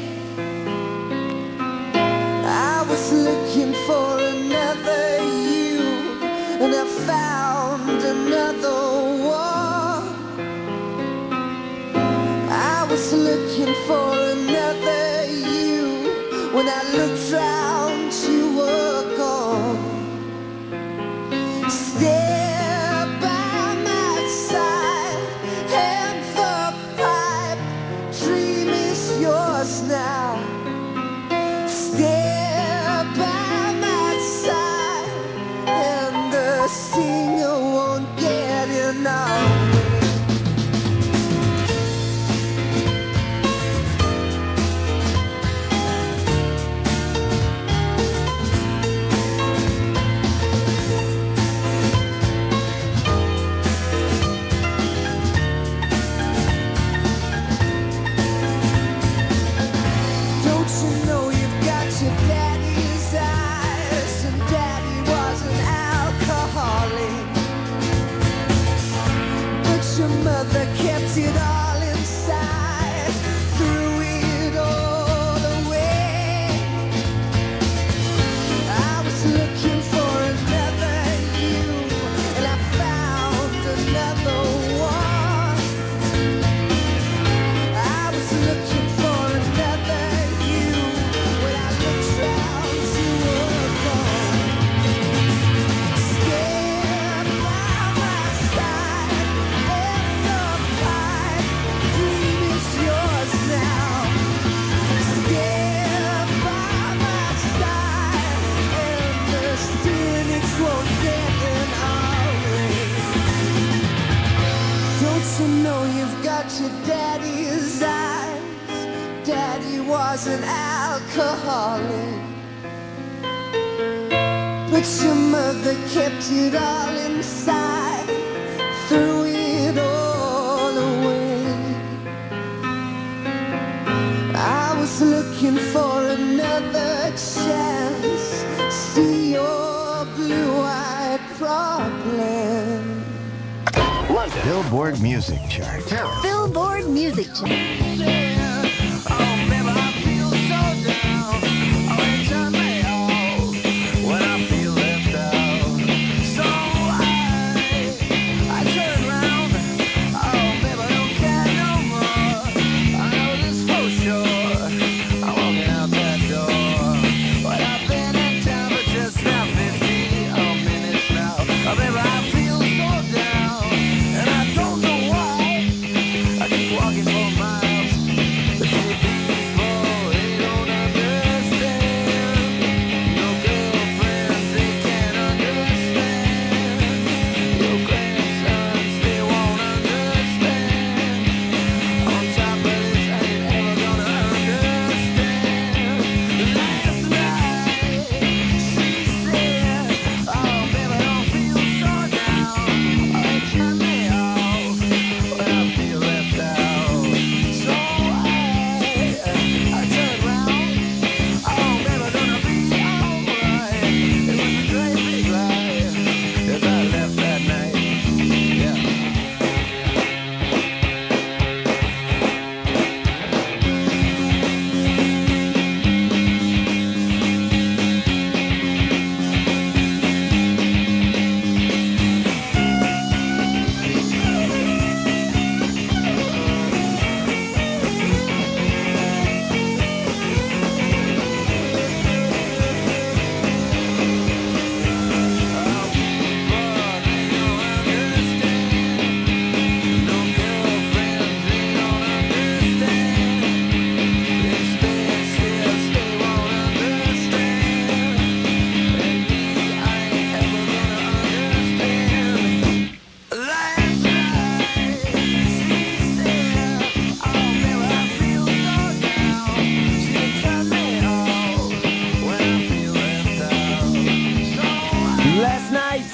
I was looking for another you, and I found another one. I was looking for another you, when I looked round you were gone. Stay by my side, and the pipe dream is yours now. Stay by my side, and the singer won't get enough. Don't you know you've got your daddy's eyes, and daddy was an alcoholic, but your mother kept it all inside, threw it all away. I was looking for another you, and I found another one. I was looking for another you, when I looked round you were gone. Stand by my side, and the pipe dream is yours now. Stand by my side, and the cynics won't get in our way. Don't you know you've got your daddy's eyes? Daddy was an alcoholic, but your mother kept it all inside, threw it all away. I was looking for another chance, see your blue-eyed problem. London. Billboard Music Chart. Terror. Billboard Music Chart. Walking for miles,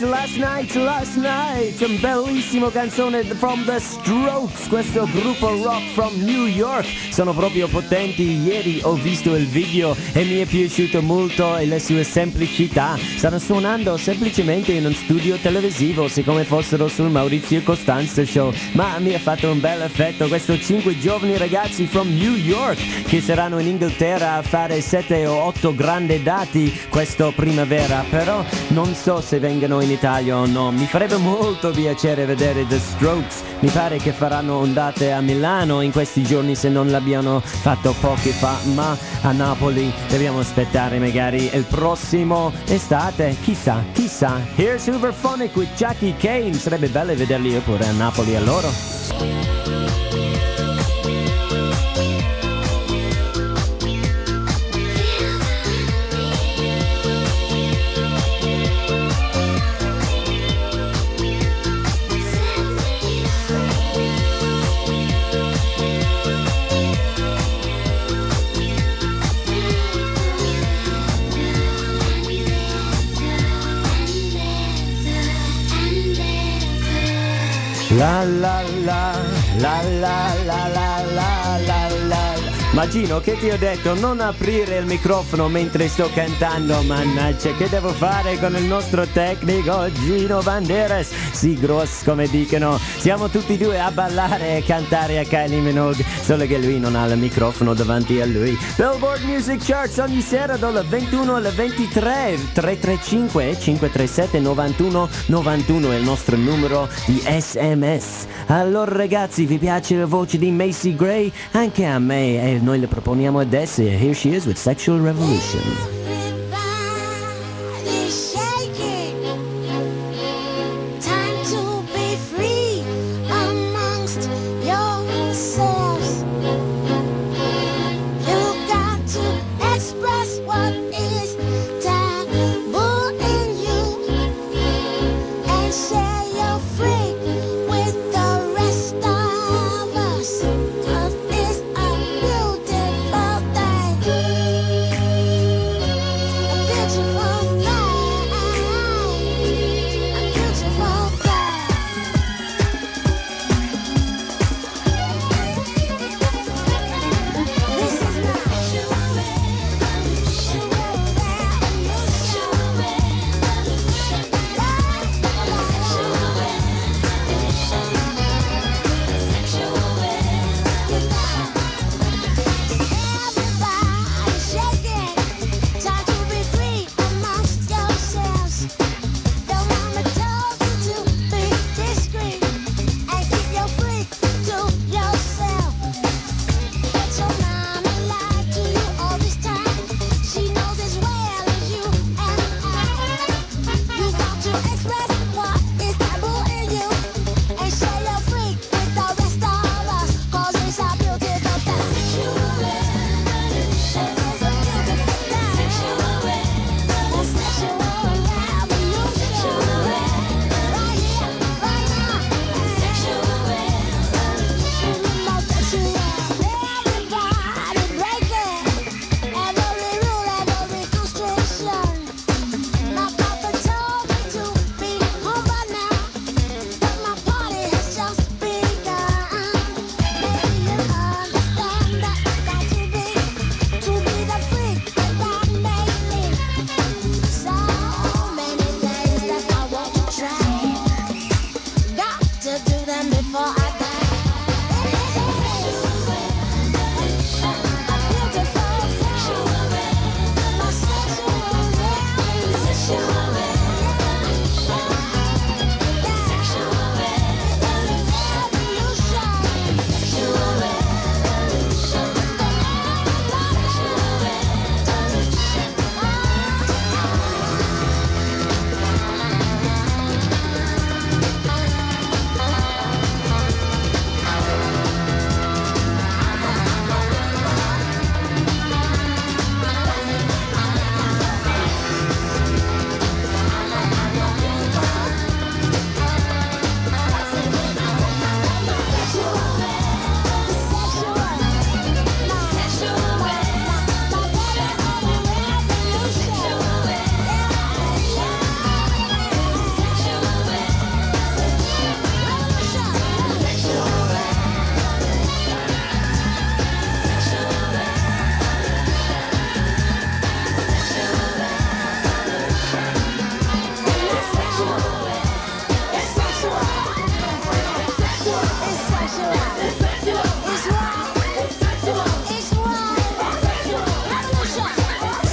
Un bellissimo canzone from The Strokes, questo gruppo rock from New York. Sono proprio potenti. Ieri ho visto il video e mi è piaciuto molto e le sue semplicità. Stanno suonando semplicemente in un studio televisivo, come fossero sul Maurizio Costanzo Show, ma mi ha fatto un bel effetto questo 5 giovani ragazzi from New York che saranno in Inghilterra a fare 7 o 8 grandi dati questo primavera, però non so se vengano in Italia o no. Mi farebbe molto piacere vedere The Strokes. Mi pare che faranno ondate a Milano in questi giorni, se non l'abbiano fatto pochi fa, ma a Napoli dobbiamo aspettare magari il prossimo estate, chissà. Here's Hooverphonic with Jackie Kane. Sarebbe bello vederli pure a Napoli a loro. La la la la la la la la la la. Ma Gino, che ti ho detto? Non aprire il microfono mentre sto cantando, mannaggia, che devo fare con il nostro tecnico Gino Banderas? Sì, gross, come dicono. Siamo tutti due a ballare e cantare a Kylie Minogue, solo che lui non ha il microfono davanti a lui. Billboard Music Charts ogni sera dalle 21 alle 23, 335 537 91 91 è il nostro numero di SMS. Allora ragazzi, vi piace la voce di Macy Gray? Anche a me, e noi le proponiamo adesso. Here she is with Sexual Revolution.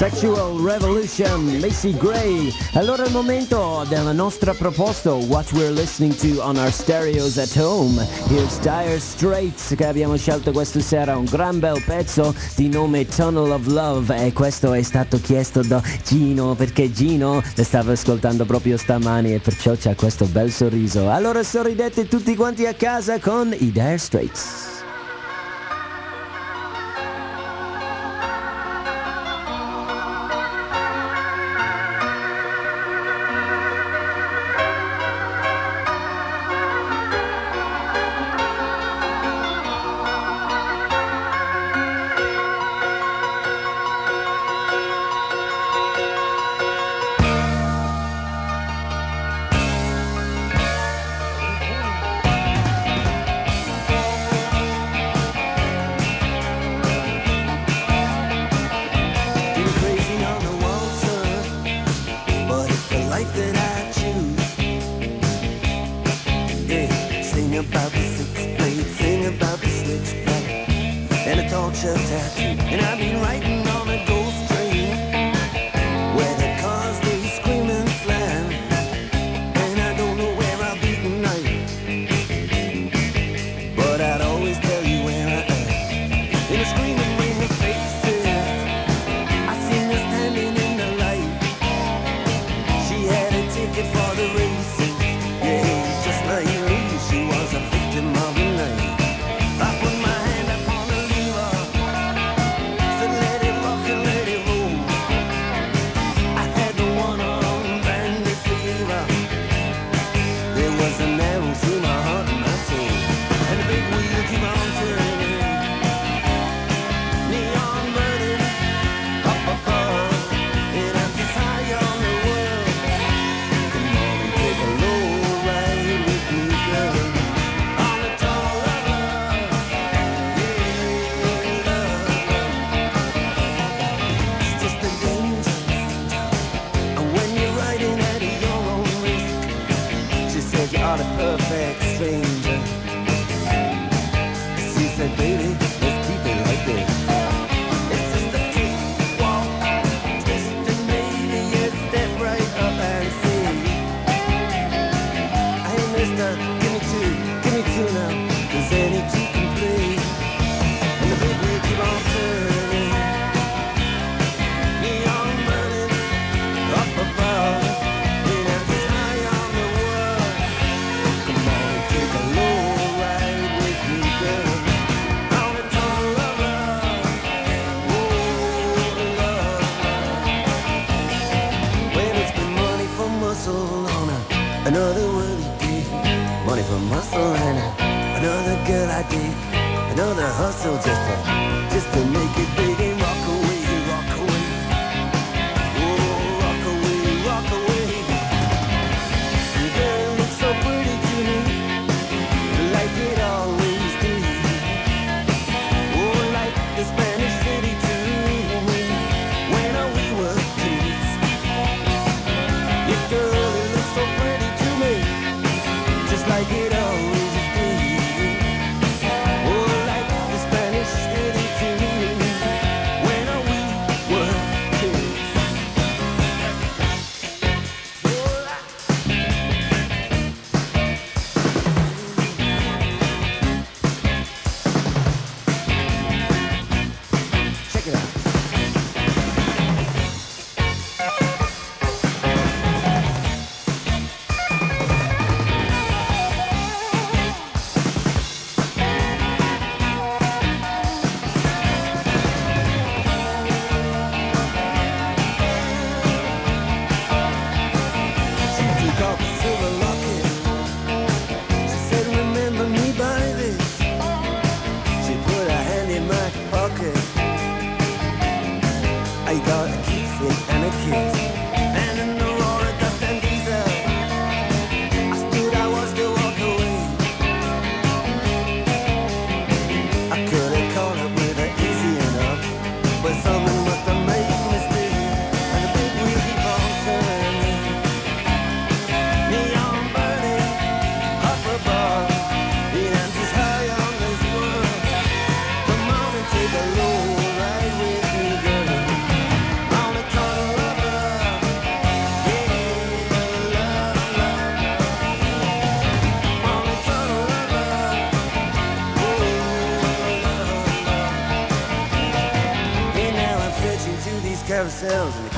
Sexual Revolution, Macy Gray. Allora è il momento della nostra proposta, what we're listening to on our stereos at home. Here's Dire Straits che abbiamo scelto questa sera, un gran bel pezzo di nome Tunnel of Love, e questo è stato chiesto da Gino perché Gino le stava ascoltando proprio stamani e perciò c'ha questo bel sorriso. Allora sorridete tutti quanti a casa con i Dire Straits.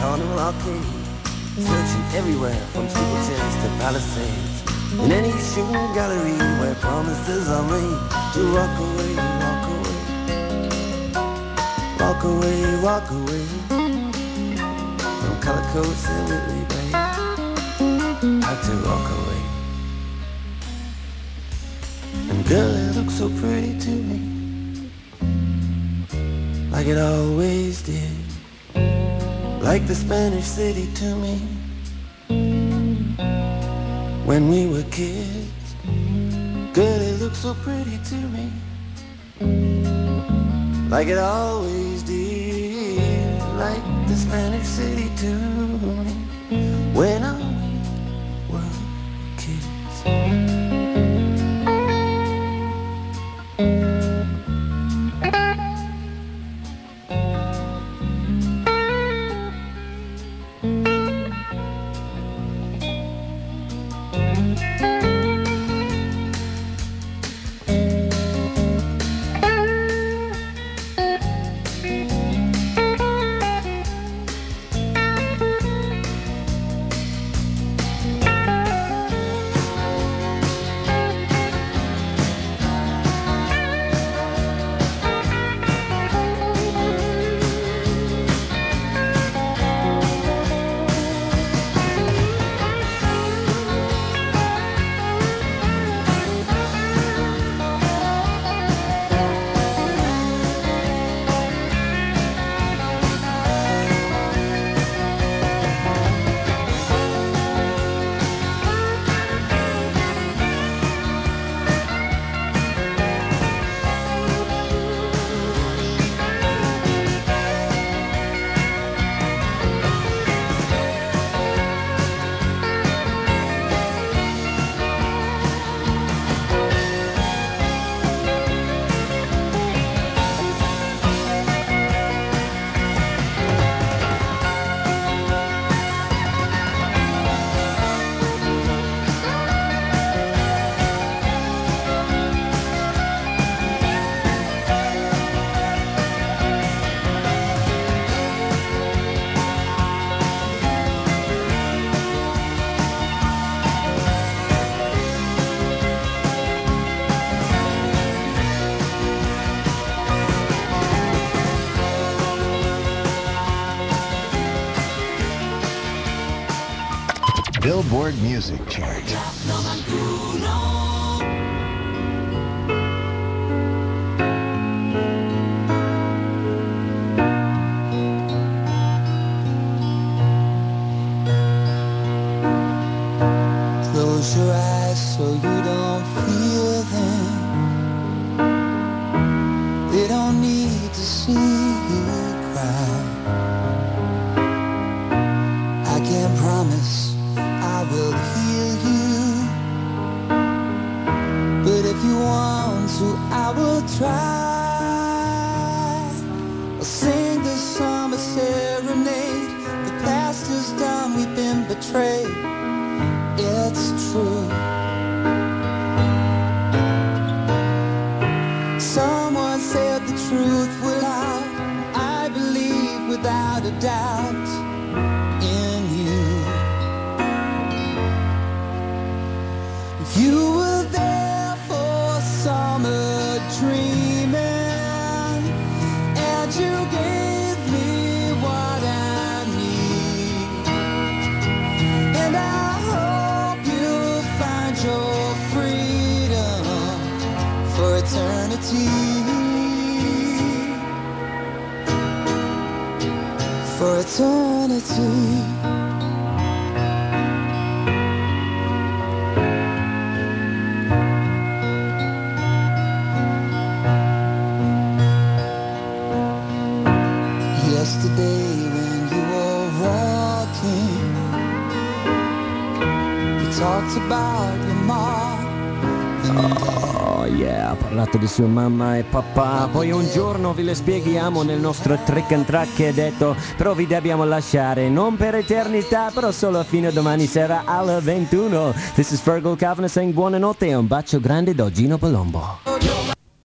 Carnival Arcade, searching everywhere from steeplechase to Palisades, in any shooting gallery where promises are made to rock away, rock away, rock away, rock away, from color coats and Whitley Bay, had to rock away. And girl, it looks so pretty to me, like it always did, like the Spanish city to me when we were kids. Girl, it looks so pretty to me, like it always did, like the Spanish city to me when we were kids. Billboard Music Chart. Close your eyes so you don't feel them. They don't need to see you cry. I can't promise I will heal you, but if you want to, I will try. I'll sing the summer serenade. The past is done, we've been betrayed. It's true. Someone said the truth will out. I believe without a doubt in you. You were there for summer dreaming, and you gave me what I need. And I hope you find your freedom for eternity. For eternity. Yesterday when you were walking, we talked about your mom. Oh yeah, ha parlato di sua mamma e papà. Poi un giorno vi le spieghiamo nel nostro Trick and Track, che è detto, però vi dobbiamo lasciare non per eternità, però solo fino a domani sera alle 21. This is Fergal Kavanagh saying buonanotte e un bacio grande da Gino Palombo.